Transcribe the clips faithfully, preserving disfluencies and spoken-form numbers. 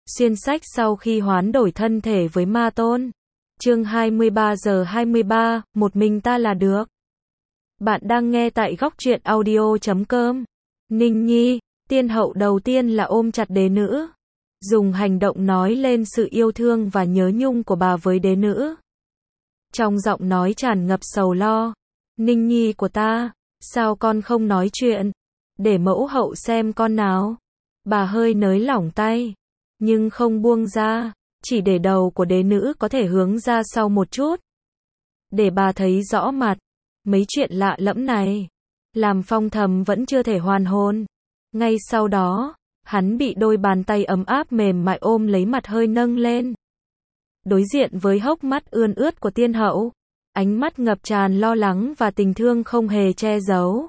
Xuyên sách sau khi hoán đổi thân thể với Ma Tôn. Chương hai mươi ba giờ hai mươi ba, một mình ta là được. Bạn đang nghe tại góc truyện audio chấm com. Ninh Nhi, tiên hậu đầu tiên là ôm chặt đế nữ. Dùng hành động nói lên sự yêu thương và nhớ nhung của bà với đế nữ. Trong giọng nói tràn ngập sầu lo. Ninh Nhi của ta, sao con không nói chuyện? Để mẫu hậu xem con nào. Bà hơi nới lỏng tay, nhưng không buông ra, chỉ để đầu của đế nữ có thể hướng ra sau một chút. Để bà thấy rõ mặt. Mấy chuyện lạ lẫm này, làm Phong Thầm vẫn chưa thể hoàn hồn. Ngay sau đó, hắn bị đôi bàn tay ấm áp mềm mại ôm lấy mặt hơi nâng lên. Đối diện với hốc mắt ươn ướt của tiên hậu, ánh mắt ngập tràn lo lắng và tình thương không hề che giấu.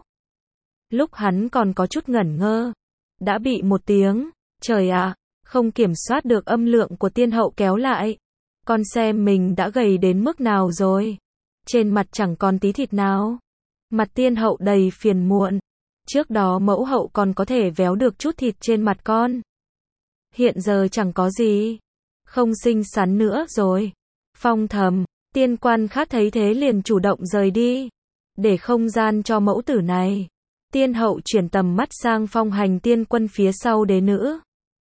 Lúc hắn còn có chút ngẩn ngơ, đã bị một tiếng, trời ạ, không kiểm soát được âm lượng của tiên hậu kéo lại. Con xem mình đã gầy đến mức nào rồi. Trên mặt chẳng còn tí thịt nào. Mặt tiên hậu đầy phiền muộn. Trước đó mẫu hậu còn có thể véo được chút thịt trên mặt con. Hiện giờ chẳng có gì. Không xinh xắn nữa rồi. Phong Thầm, tiên quan khác thấy thế liền chủ động rời đi. Để không gian cho mẫu tử này. Tiên hậu chuyển tầm mắt sang Phong Hành tiên quân phía sau đế nữ.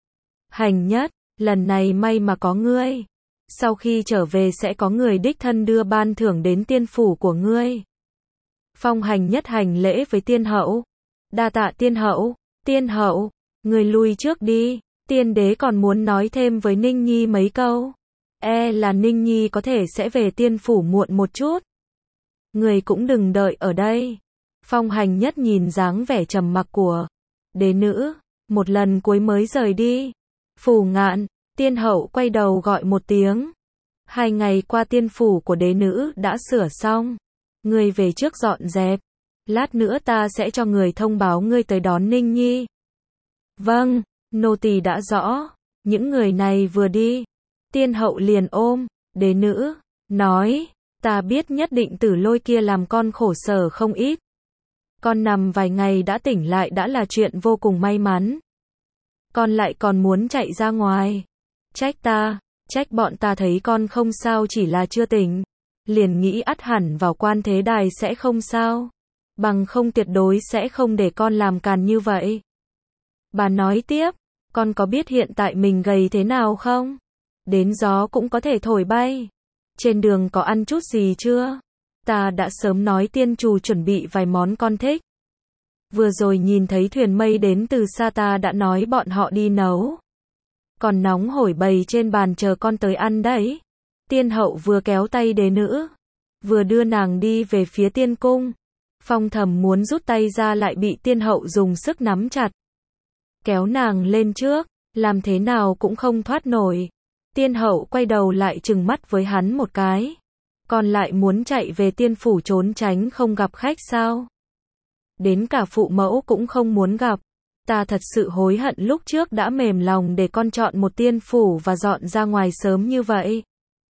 Hành nhất, lần này may mà có ngươi. Sau khi trở về sẽ có người đích thân đưa ban thưởng đến tiên phủ của ngươi. Phong Hành nhất hành lễ với tiên hậu. Đa tạ tiên hậu. Tiên hậu, người lui trước đi. Tiên đế còn muốn nói thêm với Ninh Nhi mấy câu. E là Ninh Nhi có thể sẽ về tiên phủ muộn một chút. Người cũng đừng đợi ở đây. Phong Hành nhất nhìn dáng vẻ trầm mặc của đế nữ, một lần cuối mới rời đi. Phủ Ngạn, tiên hậu quay đầu gọi một tiếng. Hai ngày qua tiên phủ của đế nữ đã sửa xong. Ngươi về trước dọn dẹp. Lát nữa ta sẽ cho người thông báo ngươi tới đón Ninh Nhi. Vâng, nô tỳ đã rõ. Những người này vừa đi, tiên hậu liền ôm đế nữ, nói, ta biết nhất định Tử Lôi kia làm con khổ sở không ít. Con nằm vài ngày đã tỉnh lại đã là chuyện vô cùng may mắn. Con lại còn muốn chạy ra ngoài. Trách ta, trách bọn ta thấy con không sao chỉ là chưa tỉnh. Liền nghĩ ắt hẳn vào quan thế đài sẽ không sao. Bằng không tuyệt đối sẽ không để con làm càn như vậy. Bà nói tiếp, con có biết hiện tại mình gầy thế nào không? Đến gió cũng có thể thổi bay. Trên đường có ăn chút gì chưa? Ta đã sớm nói tiên trù chuẩn bị vài món con thích. Vừa rồi nhìn thấy thuyền mây đến từ xa ta đã nói bọn họ đi nấu. Còn nóng hổi bày trên bàn chờ con tới ăn đấy. Tiên hậu vừa kéo tay đế nữ, vừa đưa nàng đi về phía tiên cung. Phong Thầm muốn rút tay ra lại bị tiên hậu dùng sức nắm chặt. Kéo nàng lên trước, làm thế nào cũng không thoát nổi. Tiên hậu quay đầu lại trừng mắt với hắn một cái. Còn lại muốn chạy về tiên phủ trốn tránh không gặp khách sao? Đến cả phụ mẫu cũng không muốn gặp. Ta thật sự hối hận lúc trước đã mềm lòng để con chọn một tiên phủ và dọn ra ngoài sớm như vậy.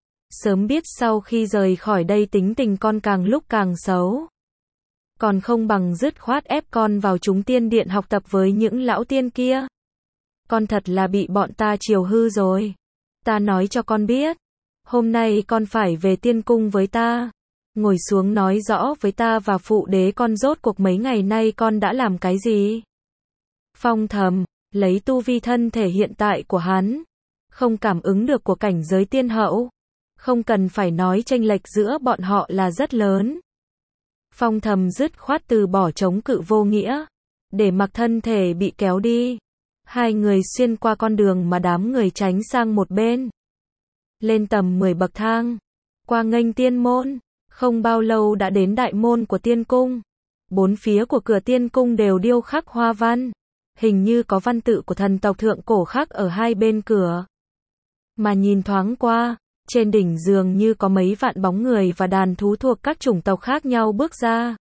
Sớm biết sau khi rời khỏi đây tính tình con càng lúc càng xấu. Còn không bằng dứt khoát ép con vào chúng tiên điện học tập với những lão tiên kia. Con thật là bị bọn ta chiều hư rồi. Ta nói cho con biết. Hôm nay con phải về tiên cung với ta. Ngồi xuống nói rõ với ta và phụ đế con rốt cuộc mấy ngày nay con đã làm cái gì. Phong Thầm, lấy tu vi thân thể hiện tại của hắn. Không cảm ứng được của cảnh giới tiên hậu. Không cần phải nói chênh lệch giữa bọn họ là rất lớn. Phong Thầm dứt khoát từ bỏ chống cự vô nghĩa. Để mặc thân thể bị kéo đi. Hai người xuyên qua con đường mà đám người tránh sang một bên. Lên tầm mười bậc thang. Qua nghênh tiên môn. Không bao lâu đã đến đại môn của tiên cung. Bốn phía của cửa tiên cung đều điêu khắc hoa văn. Hình như có văn tự của thần tộc thượng cổ khắc ở hai bên cửa. Mà nhìn thoáng qua, trên đỉnh dường như có mấy vạn bóng người và đàn thú thuộc các chủng tộc khác nhau bước ra.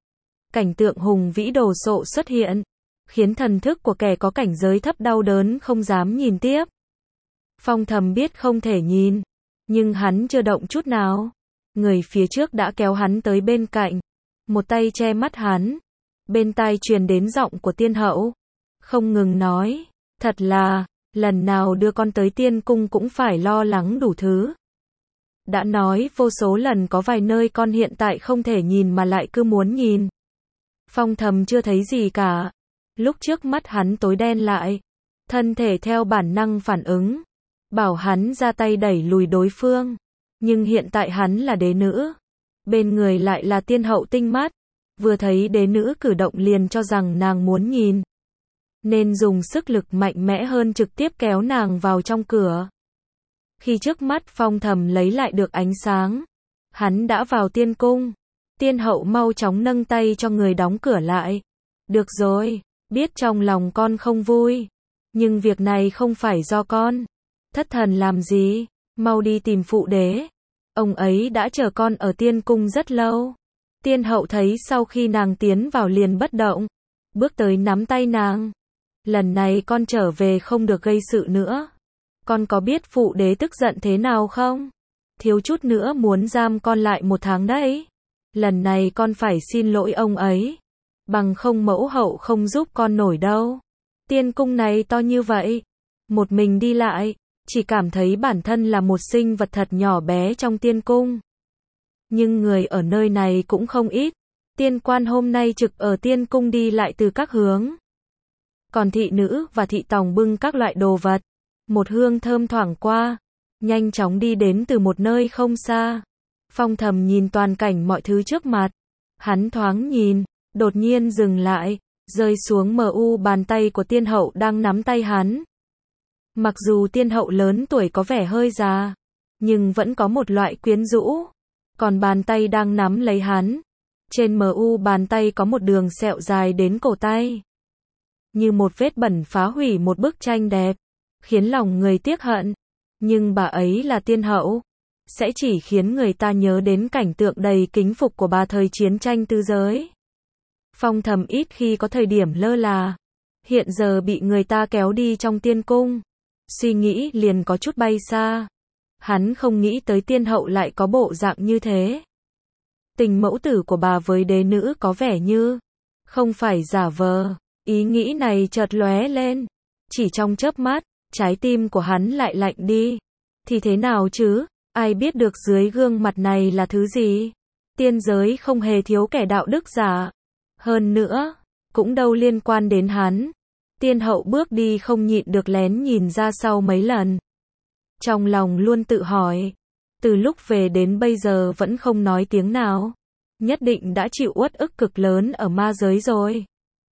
Cảnh tượng hùng vĩ đồ sộ xuất hiện, khiến thần thức của kẻ có cảnh giới thấp đau đớn không dám nhìn tiếp. Phong Thầm biết không thể nhìn, nhưng hắn chưa động chút nào. Người phía trước đã kéo hắn tới bên cạnh, một tay che mắt hắn. Bên tai truyền đến giọng của tiên hậu, không ngừng nói, thật là, lần nào đưa con tới tiên cung cũng phải lo lắng đủ thứ. Đã nói vô số lần có vài nơi con hiện tại không thể nhìn mà lại cứ muốn nhìn. Phong Thầm chưa thấy gì cả. Lúc trước mắt hắn tối đen lại, thân thể theo bản năng phản ứng, bảo hắn ra tay đẩy lùi đối phương. Nhưng hiện tại hắn là đế nữ, bên người lại là tiên hậu tinh mắt, vừa thấy đế nữ cử động liền cho rằng nàng muốn nhìn, nên dùng sức lực mạnh mẽ hơn trực tiếp kéo nàng vào trong cửa. Khi trước mắt Phong Thầm lấy lại được ánh sáng, hắn đã vào tiên cung. Tiên hậu mau chóng nâng tay cho người đóng cửa lại. Được rồi, biết trong lòng con không vui, nhưng việc này không phải do con. Thất thần làm gì, mau đi tìm phụ đế. Ông ấy đã chờ con ở tiên cung rất lâu. Tiên hậu thấy sau khi nàng tiến vào liền bất động, bước tới nắm tay nàng. Lần này con trở về không được gây sự nữa. Con có biết phụ đế tức giận thế nào không? Thiếu chút nữa muốn giam con lại một tháng đấy. Lần này con phải xin lỗi ông ấy. Bằng không mẫu hậu không giúp con nổi đâu. Tiên cung này to như vậy, một mình đi lại, chỉ cảm thấy bản thân là một sinh vật thật nhỏ bé trong tiên cung. Nhưng người ở nơi này cũng không ít. Tiên quan hôm nay trực ở tiên cung đi lại từ các hướng. Còn thị nữ và thị tòng bưng các loại đồ vật. Một hương thơm thoảng qua, nhanh chóng đi đến từ một nơi không xa. Phong Thầm nhìn toàn cảnh mọi thứ trước mặt. Hắn thoáng nhìn, đột nhiên dừng lại, rơi xuống mờ u bàn tay của tiên hậu đang nắm tay hắn. Mặc dù tiên hậu lớn tuổi có vẻ hơi già, nhưng vẫn có một loại quyến rũ. Còn bàn tay đang nắm lấy hắn, trên mờ u bàn tay có một đường sẹo dài đến cổ tay, như một vết bẩn phá hủy một bức tranh đẹp, khiến lòng người tiếc hận. Nhưng bà ấy là tiên hậu, sẽ chỉ khiến người ta nhớ đến cảnh tượng đầy kính phục của bà thời chiến tranh tứ giới. Phong Thầm ít khi có thời điểm lơ là, hiện giờ bị người ta kéo đi trong tiên cung, suy nghĩ liền có chút bay xa. Hắn không nghĩ tới tiên hậu lại có bộ dạng như thế. Tình mẫu tử của bà với đế nữ có vẻ như không phải giả vờ. Ý nghĩ này chợt lóe lên, chỉ trong chớp mắt, trái tim của hắn lại lạnh đi. Thì thế nào chứ, ai biết được dưới gương mặt này là thứ gì? Tiên giới không hề thiếu kẻ đạo đức giả. Hơn nữa, cũng đâu liên quan đến hắn. Tiên hậu bước đi không nhịn được lén nhìn ra sau mấy lần. Trong lòng luôn tự hỏi, từ lúc về đến bây giờ vẫn không nói tiếng nào. Nhất định đã chịu uất ức cực lớn ở ma giới rồi.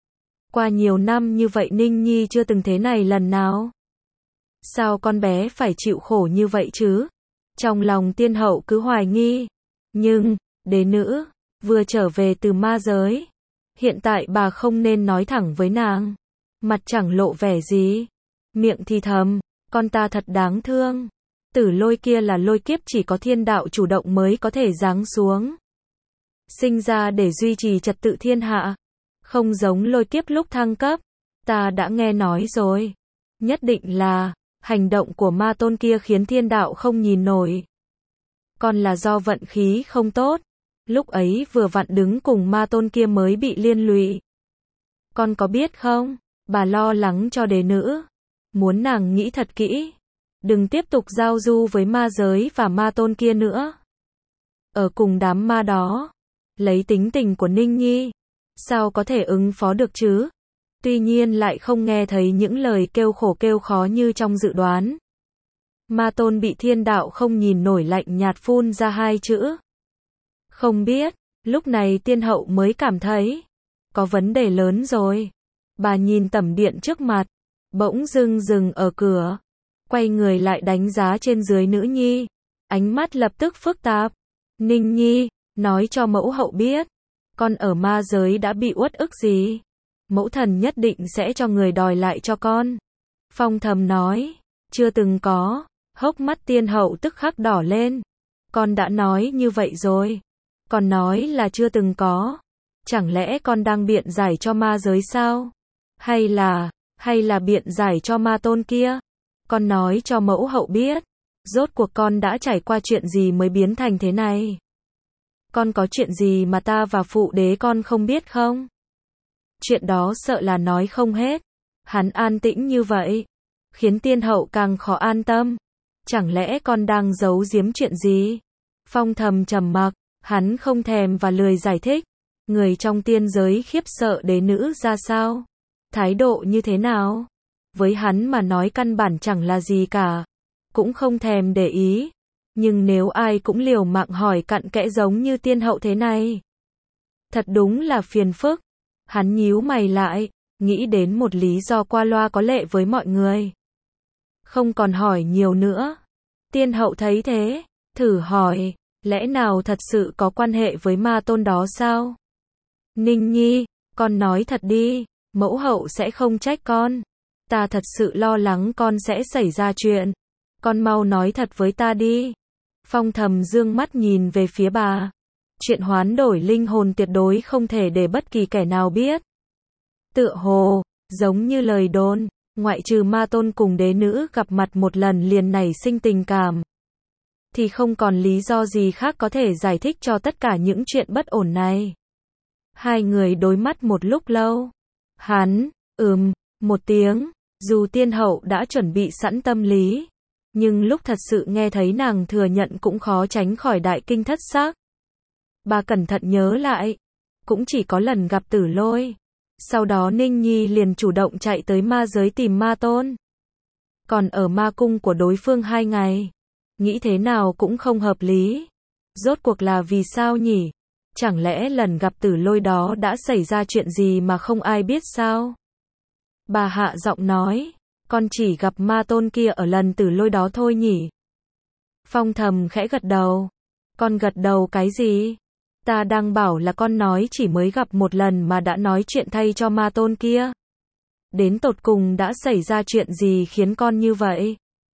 Qua nhiều năm như vậy Ninh Nhi chưa từng thế này lần nào. Sao con bé phải chịu khổ như vậy chứ? Trong lòng tiên hậu cứ hoài nghi. Nhưng, đế nữ, vừa trở về từ ma giới. Hiện tại bà không nên nói thẳng với nàng. Mặt chẳng lộ vẻ gì. Miệng thì thầm, con ta thật đáng thương. Tử lôi kia là lôi kiếp chỉ có thiên đạo chủ động mới có thể giáng xuống. Sinh ra để duy trì trật tự thiên hạ. Không giống lôi kiếp lúc thăng cấp. Ta đã nghe nói rồi. Nhất định là hành động của ma tôn kia khiến thiên đạo không nhìn nổi. Còn là do vận khí không tốt. Lúc ấy vừa vặn đứng cùng ma tôn kia mới bị liên lụy. Con có biết không, bà lo lắng cho đế nữ. Muốn nàng nghĩ thật kỹ. Đừng tiếp tục giao du với ma giới và ma tôn kia nữa. Ở cùng đám ma đó, lấy tính tình của Ninh Nhi, sao có thể ứng phó được chứ? Tuy nhiên lại không nghe thấy những lời kêu khổ kêu khó như trong dự đoán. Ma tôn bị thiên đạo không nhìn nổi lạnh nhạt phun ra hai chữ. Không biết, lúc này tiên hậu mới cảm thấy có vấn đề lớn rồi. Bà nhìn tẩm điện trước mặt, bỗng dưng dừng ở cửa, quay người lại đánh giá trên dưới nữ nhi, ánh mắt lập tức phức tạp. Ninh Nhi, nói cho mẫu hậu biết, con ở ma giới đã bị uất ức gì, mẫu thần nhất định sẽ cho người đòi lại cho con. Phong Thầm nói, chưa từng có. Hốc mắt tiên hậu tức khắc đỏ lên. Con đã nói như vậy rồi. Con nói là chưa từng có. Chẳng lẽ con đang biện giải cho ma giới sao? Hay là, hay là biện giải cho ma tôn kia? Con nói cho mẫu hậu biết. Rốt cuộc con đã trải qua chuyện gì mới biến thành thế này? Con có chuyện gì mà ta và phụ đế con không biết không? Chuyện đó sợ là nói không hết. Hắn an tĩnh như vậy. khiến tiên hậu càng khó an tâm. Chẳng lẽ con đang giấu giếm chuyện gì? Phong Thầm trầm mặc, hắn không thèm và lười giải thích. Người trong tiên giới khiếp sợ đế nữ ra sao? Thái độ như thế nào? Với hắn mà nói căn bản chẳng là gì cả. Cũng không thèm để ý. Nhưng nếu ai cũng liều mạng hỏi cặn kẽ giống như tiên hậu thế này, thật đúng là phiền phức. Hắn nhíu mày lại, nghĩ đến một lý do qua loa có lệ với mọi người. Không còn hỏi nhiều nữa. Tiên hậu thấy thế, thử hỏi, lẽ nào thật sự có quan hệ với ma tôn đó sao? Ninh Nhi, con nói thật đi, mẫu hậu sẽ không trách con. Ta thật sự lo lắng con sẽ xảy ra chuyện. Con mau nói thật với ta đi. Phong Thầm dương mắt nhìn về phía bà. Chuyện hoán đổi linh hồn tuyệt đối không thể để bất kỳ kẻ nào biết. Tựa hồ, giống như lời đồn, ngoại trừ ma tôn cùng đế nữ gặp mặt một lần liền nảy sinh tình cảm, thì không còn lý do gì khác có thể giải thích cho tất cả những chuyện bất ổn này. Hai người đối mắt một lúc lâu. Hắn, ừm, một tiếng, dù tiên hậu đã chuẩn bị sẵn tâm lý, nhưng lúc thật sự nghe thấy nàng thừa nhận cũng khó tránh khỏi đại kinh thất xác. Bà cẩn thận nhớ lại, cũng chỉ có lần gặp Tử Lôi. Sau đó Ninh Nhi liền chủ động chạy tới ma giới tìm ma tôn. Còn ở ma cung của đối phương hai ngày. Nghĩ thế nào cũng không hợp lý. Rốt cuộc là vì sao nhỉ? Chẳng lẽ lần gặp Tử Lôi đó đã xảy ra chuyện gì mà không ai biết sao? Bà hạ giọng nói, con chỉ gặp ma tôn kia ở lần Tử Lôi đó thôi nhỉ? Phong Thầm khẽ gật đầu. Con gật đầu cái gì? Ta đang bảo là con nói chỉ mới gặp một lần mà đã nói chuyện thay cho ma tôn kia. Đến tột cùng đã xảy ra chuyện gì khiến con như vậy?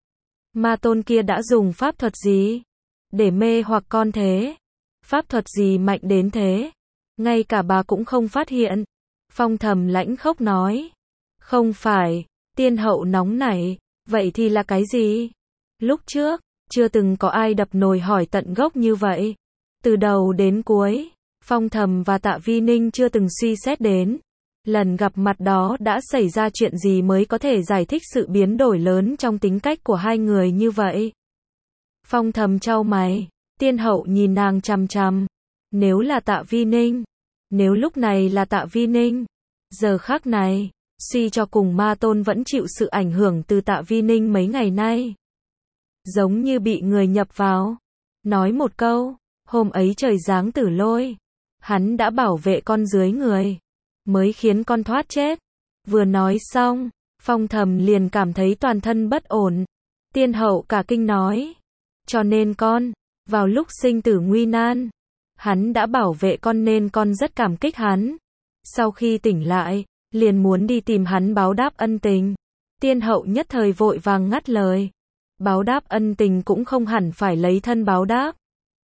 Ma tôn kia đã dùng pháp thuật gì để mê hoặc con thế? Pháp thuật gì mạnh đến thế? Ngay cả bà cũng không phát hiện. Phong Thầm lãnh khốc nói. Không phải, tiên hậu nóng nảy, vậy thì là cái gì? Lúc trước, chưa từng có ai đập nồi hỏi tận gốc như vậy. Từ đầu đến cuối, Phong Thầm và Tạ Vi Ninh chưa từng suy xét đến. Lần gặp mặt đó đã xảy ra chuyện gì mới có thể giải thích sự biến đổi lớn trong tính cách của hai người như vậy. Phong Thầm chau mày, tiên hậu nhìn nàng chằm chằm. Nếu là Tạ Vi Ninh, nếu lúc này là Tạ Vi Ninh, giờ khắc này, suy cho cùng ma tôn vẫn chịu sự ảnh hưởng từ Tạ Vi Ninh mấy ngày nay. Giống như bị người nhập vào. Nói một câu, hôm ấy trời giáng Tử Lôi, hắn đã bảo vệ con dưới người, mới khiến con thoát chết. Vừa nói xong, Phong Thầm liền cảm thấy toàn thân bất ổn. Tiên hậu cả kinh nói, cho nên con, vào lúc sinh tử nguy nan, hắn đã bảo vệ con nên con rất cảm kích hắn. Sau khi tỉnh lại, liền muốn đi tìm hắn báo đáp ân tình. Tiên hậu nhất thời vội vàng ngắt lời. Báo đáp ân tình cũng không hẳn phải lấy thân báo đáp.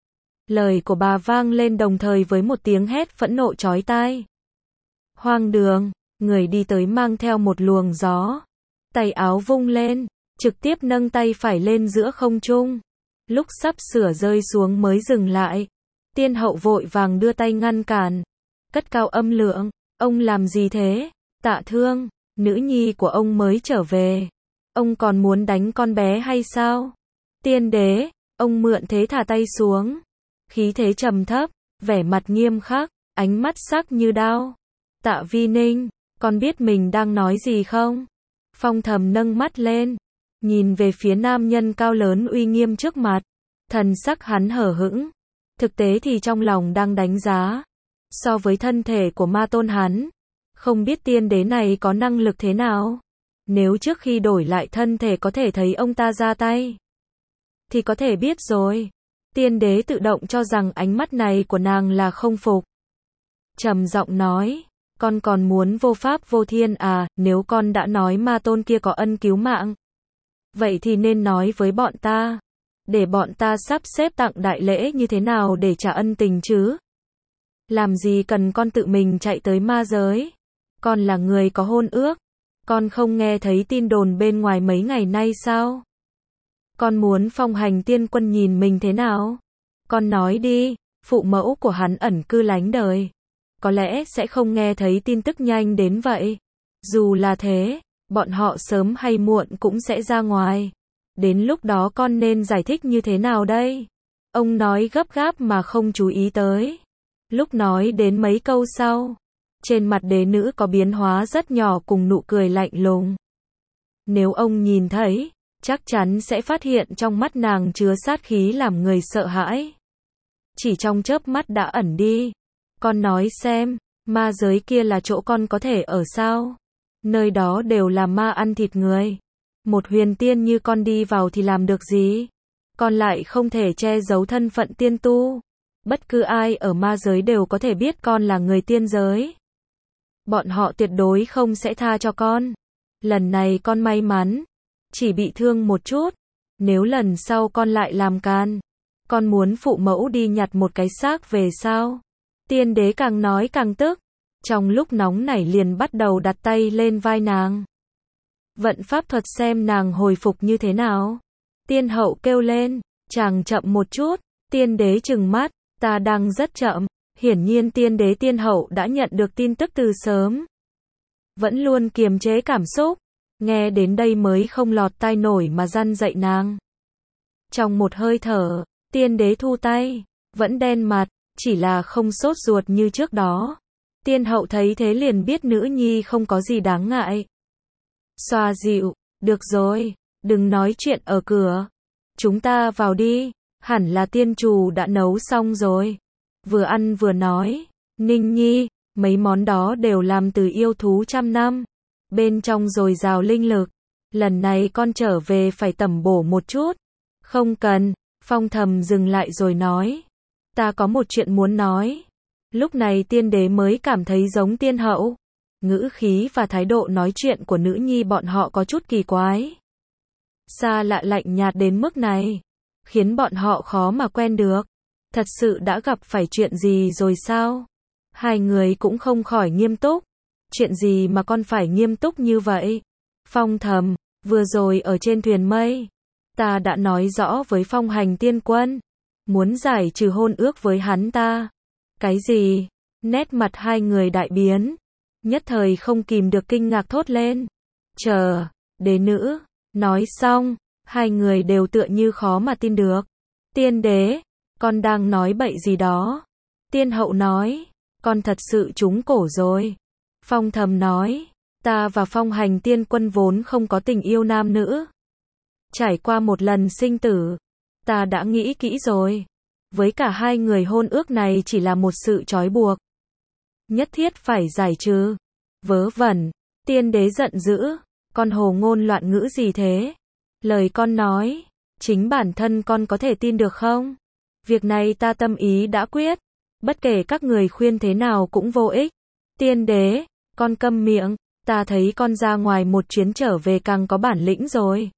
Lời của bà vang lên đồng thời với một tiếng hét phẫn nộ chói tai. Hoang đường, người đi tới mang theo một luồng gió. Tay áo vung lên, trực tiếp nâng tay phải lên giữa không trung. Lúc sắp sửa rơi xuống mới dừng lại. Tiên hậu vội vàng đưa tay ngăn cản. Cất cao âm lượng, ông làm gì thế? Tạ Thương, nữ nhi của ông mới trở về. Ông còn muốn đánh con bé hay sao? Tiên đế, ông mượn thế thả tay xuống. Khí thế trầm thấp, vẻ mặt nghiêm khắc, ánh mắt sắc như đao. Tạ Vi Ninh, con biết mình đang nói gì không? Phong Thầm nâng mắt lên, nhìn về phía nam nhân cao lớn uy nghiêm trước mặt. Thần sắc hắn hở hững. Thực tế thì trong lòng đang đánh giá. So với thân thể của ma tôn hắn, không biết tiên đế này có năng lực thế nào. Nếu trước khi đổi lại thân thể có thể thấy ông ta ra tay, thì có thể biết rồi. Tiên đế tự động cho rằng ánh mắt này của nàng là không phục. Trầm giọng nói, con còn muốn vô pháp vô thiên à? Nếu con đã nói ma tôn kia có ân cứu mạng, vậy thì nên nói với bọn ta, để bọn ta sắp xếp tặng đại lễ như thế nào để trả ân tình chứ. Làm gì cần con tự mình chạy tới ma giới? Con là người có hôn ước. Con không nghe thấy tin đồn bên ngoài mấy ngày nay sao? Con muốn phong hành tiên quân nhìn mình thế nào? Con nói đi, phụ mẫu của hắn ẩn cư lánh đời. Có lẽ sẽ không nghe thấy tin tức nhanh đến vậy. Dù là thế, bọn họ sớm hay muộn cũng sẽ ra ngoài. Đến lúc đó con nên giải thích như thế nào đây? Ông nói gấp gáp mà không chú ý tới. Lúc nói đến mấy câu sau, trên mặt đế nữ có biến hóa rất nhỏ cùng nụ cười lạnh lùng. Nếu ông nhìn thấy, chắc chắn sẽ phát hiện trong mắt nàng chứa sát khí làm người sợ hãi. Chỉ trong chớp mắt đã ẩn đi. Con nói xem, ma giới kia là chỗ con có thể ở sao? Nơi đó đều là ma ăn thịt người. Một huyền tiên như con đi vào thì làm được gì? Con lại không thể che giấu thân phận tiên tu. Bất cứ ai ở ma giới đều có thể biết con là người tiên giới. Bọn họ tuyệt đối không sẽ tha cho con. Lần này con may mắn, chỉ bị thương một chút. Nếu lần sau con lại làm can, con muốn phụ mẫu đi nhặt một cái xác về sao? Tiên đế càng nói càng tức. Trong lúc nóng nảy liền bắt đầu đặt tay lên vai nàng. Vận pháp thuật xem nàng hồi phục như thế nào. Tiên hậu kêu lên, chàng chậm một chút. Tiên đế trừng mắt, ta đang rất chậm. Hiển nhiên tiên đế tiên hậu đã nhận được tin tức từ sớm. Vẫn luôn kiềm chế cảm xúc. Nghe đến đây mới không lọt tai nổi mà răn dạy nàng. Trong một hơi thở, tiên đế thu tay, vẫn đen mặt, chỉ là không sốt ruột như trước đó. Tiên hậu thấy thế liền biết nữ nhi không có gì đáng ngại. Xoa dịu, được rồi, đừng nói chuyện ở cửa. Chúng ta vào đi, hẳn là tiên chủ đã nấu xong rồi. Vừa ăn vừa nói, Ninh Nhi, mấy món đó đều làm từ yêu thú trăm năm. Bên trong dồi dào linh lực. Lần này con trở về phải tẩm bổ một chút. Không cần, Phong Thầm dừng lại rồi nói. Ta có một chuyện muốn nói. Lúc này tiên đế mới cảm thấy giống tiên hậu. Ngữ khí và thái độ nói chuyện của nữ nhi bọn họ có chút kỳ quái. Xa lạ lạnh nhạt đến mức này, khiến bọn họ khó mà quen được. Thật sự đã gặp phải chuyện gì rồi sao? Hai người cũng không khỏi nghiêm túc. Chuyện gì mà con phải nghiêm túc như vậy? Phong Thầm, vừa rồi ở trên thuyền mây, ta đã nói rõ với Phong Hành Tiên Quân, muốn giải trừ hôn ước với hắn ta. Cái gì? Nét mặt hai người đại biến, nhất thời không kìm được kinh ngạc thốt lên. Chờ, đế nữ, nói xong, hai người đều tựa như khó mà tin được. Tiên đế, con đang nói bậy gì đó? Tiên hậu nói, con thật sự trúng cổ rồi. Phong Thầm nói, ta và Phong Hành Tiên Quân vốn không có tình yêu nam nữ. Trải qua một lần sinh tử, ta đã nghĩ kỹ rồi. Với cả hai người hôn ước này chỉ là một sự trói buộc. Nhất thiết phải giải trừ. Vớ vẩn, tiên đế giận dữ, con hồ ngôn loạn ngữ gì thế? Lời con nói, chính bản thân con có thể tin được không? Việc này ta tâm ý đã quyết, bất kể các người khuyên thế nào cũng vô ích. Tiên đế, con câm miệng, ta thấy con ra ngoài một chuyến trở về càng có bản lĩnh rồi.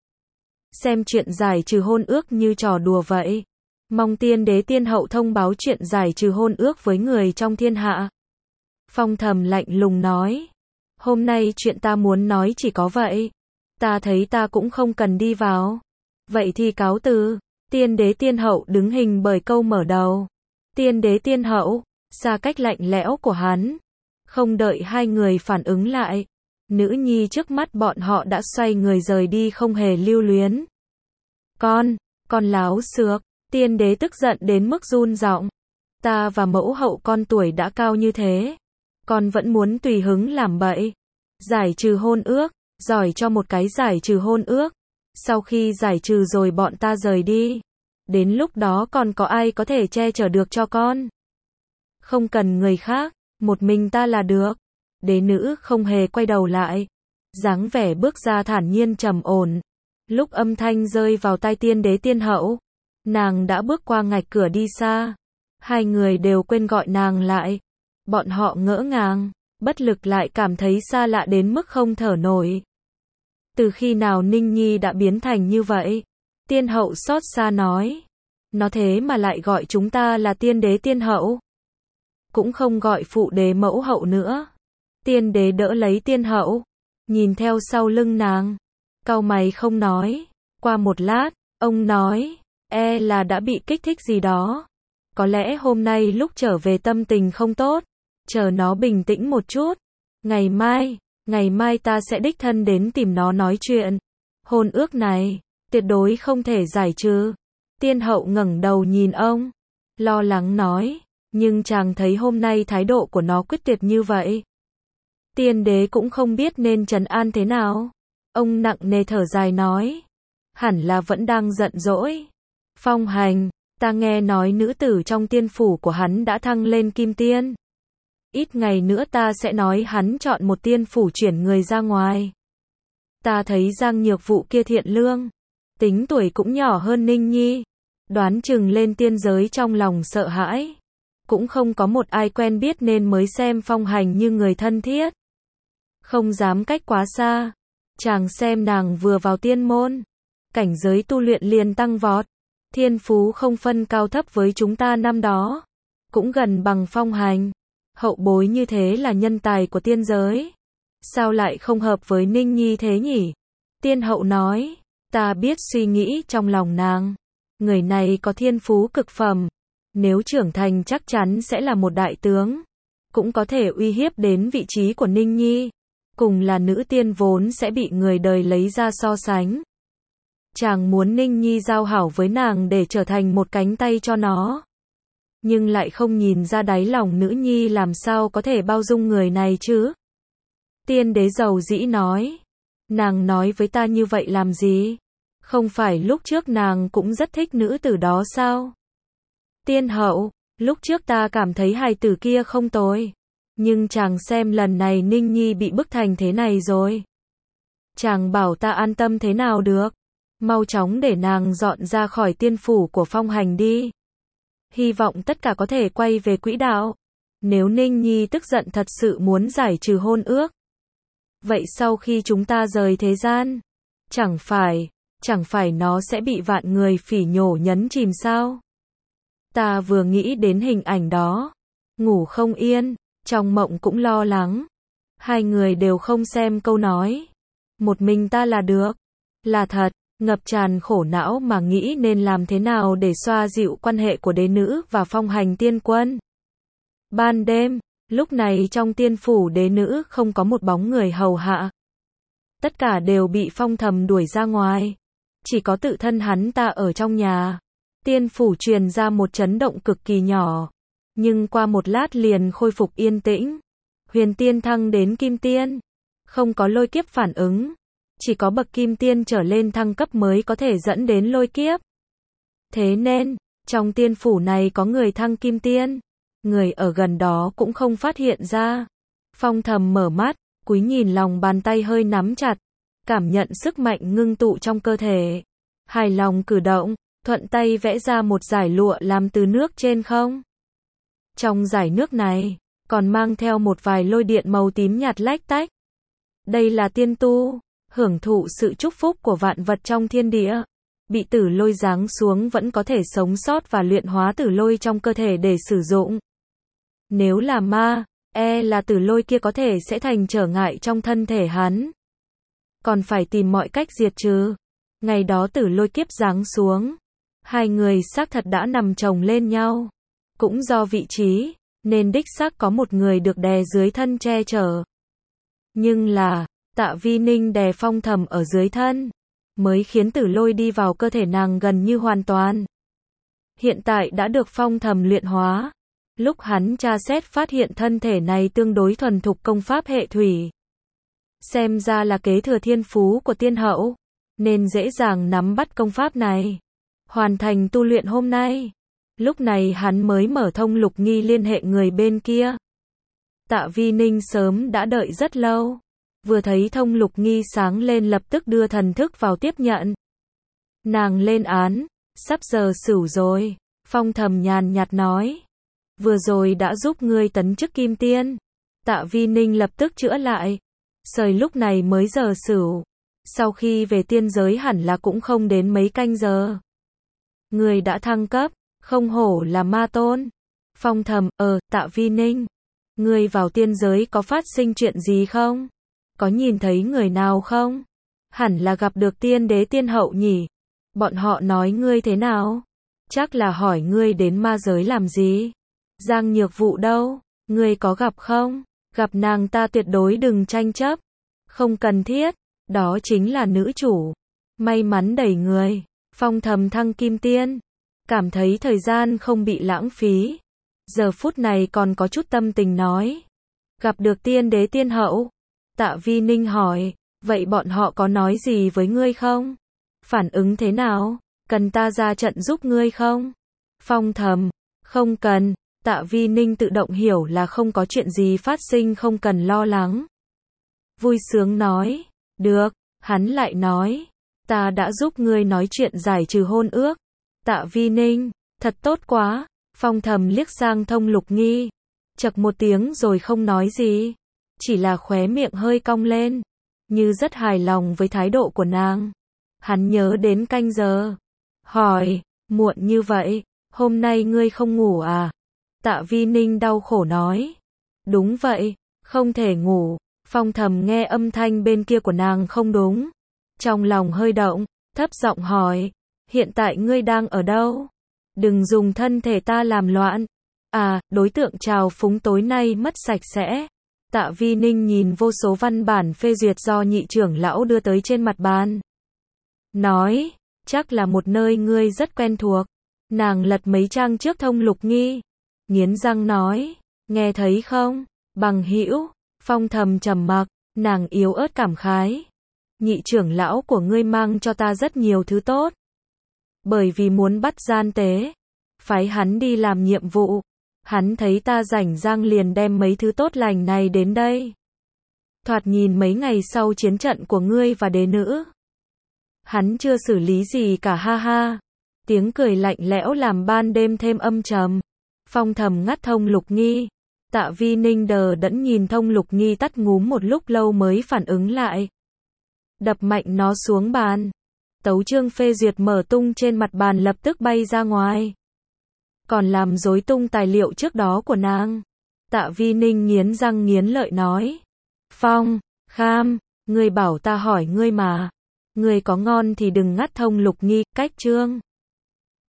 Xem chuyện giải trừ hôn ước như trò đùa vậy. Mong tiên đế tiên hậu thông báo chuyện giải trừ hôn ước với người trong thiên hạ. Phong Thầm lạnh lùng nói. Hôm nay chuyện ta muốn nói chỉ có vậy. Ta thấy ta cũng không cần đi vào. Vậy thì cáo từ. Tiên đế tiên hậu đứng hình bởi câu mở đầu. Tiên đế tiên hậu, xa cách lạnh lẽo của hắn. Không đợi hai người phản ứng lại. Nữ nhi trước mắt bọn họ đã xoay người rời đi không hề lưu luyến. Con, con láo xược. Tiên đế tức giận đến mức run giọng. Ta và mẫu hậu con tuổi đã cao như thế. Con vẫn muốn tùy hứng làm bậy. Giải trừ hôn ước, giỏi cho một cái giải trừ hôn ước. Sau khi giải trừ rồi bọn ta rời đi. Đến lúc đó còn có ai có thể che chở được cho con. Không cần người khác, một mình ta là được. Đế nữ không hề quay đầu lại. Dáng vẻ bước ra thản nhiên trầm ổn. Lúc âm thanh rơi vào tai tiên đế tiên hậu, nàng đã bước qua ngạch cửa đi xa. Hai người đều quên gọi nàng lại. Bọn họ ngỡ ngàng, bất lực lại cảm thấy xa lạ đến mức không thở nổi. Từ khi nào Ninh Nhi đã biến thành như vậy? Tiên hậu xót xa nói. Nó thế mà lại gọi chúng ta là tiên đế tiên hậu. Cũng không gọi phụ đế mẫu hậu nữa. Tiên đế đỡ lấy tiên hậu, nhìn theo sau lưng nàng. Cau mày không nói. Qua một lát, ông nói, e là đã bị kích thích gì đó. Có lẽ hôm nay lúc trở về tâm tình không tốt. Chờ nó bình tĩnh một chút. Ngày mai, Ngày mai ta sẽ đích thân đến tìm nó nói chuyện. Hôn ước này, tuyệt đối không thể giải trừ. Tiên hậu ngẩng đầu nhìn ông, lo lắng nói, nhưng chàng thấy hôm nay thái độ của nó quyết tuyệt như vậy. Tiên đế cũng không biết nên trấn an thế nào. Ông nặng nề thở dài nói, hẳn là vẫn đang giận dỗi. Phong Hành, ta nghe nói nữ tử trong tiên phủ của hắn đã thăng lên kim tiên. Ít ngày nữa ta sẽ nói hắn chọn một tiên phủ chuyển người ra ngoài. Ta thấy Giang Nhược Vụ kia thiện lương, tính tuổi cũng nhỏ hơn Ninh Nhi, đoán chừng lên tiên giới trong lòng sợ hãi. Cũng không có một ai quen biết nên mới xem Phong Hành như người thân thiết. Không dám cách quá xa. Chàng xem nàng vừa vào tiên môn, cảnh giới tu luyện liền tăng vọt. Thiên phú không phân cao thấp với chúng ta năm đó, cũng gần bằng Phong Hành. Hậu bối như thế là nhân tài của tiên giới. Sao lại không hợp với Ninh Nhi thế nhỉ? Tiên hậu nói, ta biết suy nghĩ trong lòng nàng. Người này có thiên phú cực phẩm. Nếu trưởng thành chắc chắn sẽ là một đại tướng. Cũng có thể uy hiếp đến vị trí của Ninh Nhi. Cùng là nữ tiên vốn sẽ bị người đời lấy ra so sánh. Chàng muốn Ninh Nhi giao hảo với nàng để trở thành một cánh tay cho nó. Nhưng lại không nhìn ra đáy lòng nữ nhi làm sao có thể bao dung người này chứ. Tiên đế giàu dĩ nói. Nàng nói với ta như vậy làm gì? Không phải lúc trước nàng cũng rất thích nữ tử đó sao? Tiên hậu, lúc trước ta cảm thấy hài tử kia không tồi. Nhưng chàng xem lần này Ninh Nhi bị bức thành thế này rồi. Chàng bảo ta an tâm thế nào được. Mau chóng để nàng dọn ra khỏi tiên phủ của Phong Hành đi. Hy vọng tất cả có thể quay về quỹ đạo. Nếu Ninh Nhi tức giận thật sự muốn giải trừ hôn ước. Vậy sau khi chúng ta rời thế gian, chẳng phải, chẳng phải nó sẽ bị vạn người phỉ nhổ nhấn chìm sao? Ta vừa nghĩ đến hình ảnh đó, ngủ không yên, trong mộng cũng lo lắng. Hai người đều không xem câu nói. Một mình ta là được. Là thật, ngập tràn khổ não mà nghĩ nên làm thế nào để xoa dịu quan hệ của đế nữ và Phong Hành tiên quân. Ban đêm, lúc này trong tiên phủ đế nữ không có một bóng người hầu hạ. Tất cả đều bị Phong Thầm đuổi ra ngoài. Chỉ có tự thân hắn ta ở trong nhà. Tiên phủ truyền ra một chấn động cực kỳ nhỏ. Nhưng qua một lát liền khôi phục yên tĩnh. Huyền tiên thăng đến kim tiên. Không có lôi kiếp phản ứng. Chỉ có bậc kim tiên trở lên thăng cấp mới có thể dẫn đến lôi kiếp. Thế nên, trong tiên phủ này có người thăng kim tiên. Người ở gần đó cũng không phát hiện ra. Phong Thầm mở mắt, cúi nhìn lòng bàn tay hơi nắm chặt. Cảm nhận sức mạnh ngưng tụ trong cơ thể. Hài lòng cử động, thuận tay vẽ ra một dải lụa làm từ nước trên không. Trong dải nước này, còn mang theo một vài lôi điện màu tím nhạt lách tách. Đây là tiên tu, hưởng thụ sự chúc phúc của vạn vật trong thiên địa. Bị tử lôi giáng xuống vẫn có thể sống sót và luyện hóa tử lôi trong cơ thể để sử dụng. Nếu là ma, e là tử lôi kia có thể sẽ thành trở ngại trong thân thể hắn. Còn phải tìm mọi cách diệt trừ. Ngày đó tử lôi kiếp giáng xuống. Hai người xác thật đã nằm chồng lên nhau. Cũng do vị trí, nên đích xác có một người được đè dưới thân che chở. Nhưng là, Tạ Vi Ninh đè Phong Thầm ở dưới thân, mới khiến tử lôi đi vào cơ thể nàng gần như hoàn toàn. Hiện tại đã được Phong Thầm luyện hóa. Lúc hắn tra xét phát hiện thân thể này tương đối thuần thục công pháp hệ thủy. Xem ra là kế thừa thiên phú của tiên hậu, nên dễ dàng nắm bắt công pháp này. Hoàn thành tu luyện hôm nay. Lúc này hắn mới mở thông Lục Nghi liên hệ người bên kia. Tạ Vi Ninh sớm đã đợi rất lâu. Vừa thấy thông Lục Nghi sáng lên lập tức đưa thần thức vào tiếp nhận. Nàng lên án, sắp giờ sửu rồi. Phong Thầm nhàn nhạt nói. Vừa rồi đã giúp ngươi tấn chức kim tiên. Tạ Vi Ninh lập tức chữa lại. Sời lúc này mới giờ sửu. Sau khi về tiên giới hẳn là cũng không đến mấy canh giờ. Ngươi đã thăng cấp, không hổ là ma tôn. Phong Thầm, ờ, Tạ Vi Ninh. Ngươi vào tiên giới có phát sinh chuyện gì không? Có nhìn thấy người nào không? Hẳn là gặp được tiên đế tiên hậu nhỉ? Bọn họ nói ngươi thế nào? Chắc là hỏi ngươi đến ma giới làm gì? Giang Nhược Vụ đâu? Ngươi có gặp không? Gặp nàng ta tuyệt đối đừng tranh chấp. Không cần thiết, đó chính là nữ chủ. May mắn đẩy người. Phong Thầm thăng kim tiên. Cảm thấy thời gian không bị lãng phí. Giờ phút này còn có chút tâm tình nói. Gặp được tiên đế tiên hậu. Tạ Vi Ninh hỏi, vậy bọn họ có nói gì với ngươi không? Phản ứng thế nào? Cần ta ra trận giúp ngươi không? Phong Thầm, không cần. Tạ Vi Ninh tự động hiểu là không có chuyện gì phát sinh, không cần lo lắng. Vui sướng nói, được. Hắn lại nói, ta đã giúp ngươi nói chuyện giải trừ hôn ước. Tạ Vi Ninh, thật tốt quá. Phong Thầm liếc sang Thông Lục Nghi, chậc một tiếng rồi không nói gì, chỉ là khóe miệng hơi cong lên, như rất hài lòng với thái độ của nàng. Hắn nhớ đến canh giờ, hỏi, muộn như vậy, hôm nay ngươi không ngủ à? Tạ Vi Ninh đau khổ nói, đúng vậy, không thể ngủ. Phong Thầm nghe âm thanh bên kia của nàng không đúng, trong lòng hơi động, thấp giọng hỏi, hiện tại ngươi đang ở đâu? Đừng dùng thân thể ta làm loạn. À, đối tượng trào phúng tối nay mất sạch sẽ. Tạ Vi Ninh nhìn vô số văn bản phê duyệt do nhị trưởng lão đưa tới trên mặt bàn. Nói, chắc là một nơi ngươi rất quen thuộc. Nàng lật mấy trang trước Thông Lục Nghi, nghiến răng nói, nghe thấy không, bằng hữu. Phong Thầm trầm mặc, nàng yếu ớt cảm khái. Nhị trưởng lão của ngươi mang cho ta rất nhiều thứ tốt. Bởi vì muốn bắt gian tế, phái hắn đi làm nhiệm vụ. Hắn thấy ta rảnh rang liền đem mấy thứ tốt lành này đến đây. Thoạt nhìn mấy ngày sau chiến trận của ngươi và đế nữ, hắn chưa xử lý gì cả, ha ha. Tiếng cười lạnh lẽo làm ban đêm thêm âm trầm. Phong Thầm ngắt Thông Lục Nghi. Tạ Vi Ninh đờ đẫn nhìn Thông Lục Nghi tắt ngúm một lúc lâu mới phản ứng lại. Đập mạnh nó xuống bàn. Tấu chương phê duyệt mở tung trên mặt bàn lập tức bay ra ngoài. Còn làm rối tung tài liệu trước đó của nàng. Tạ Vi Ninh nghiến răng nghiến lợi nói. Phong, Kham, ngươi bảo ta hỏi ngươi mà. Ngươi có ngon thì đừng ngắt Thông Lục Nghi, cách chương.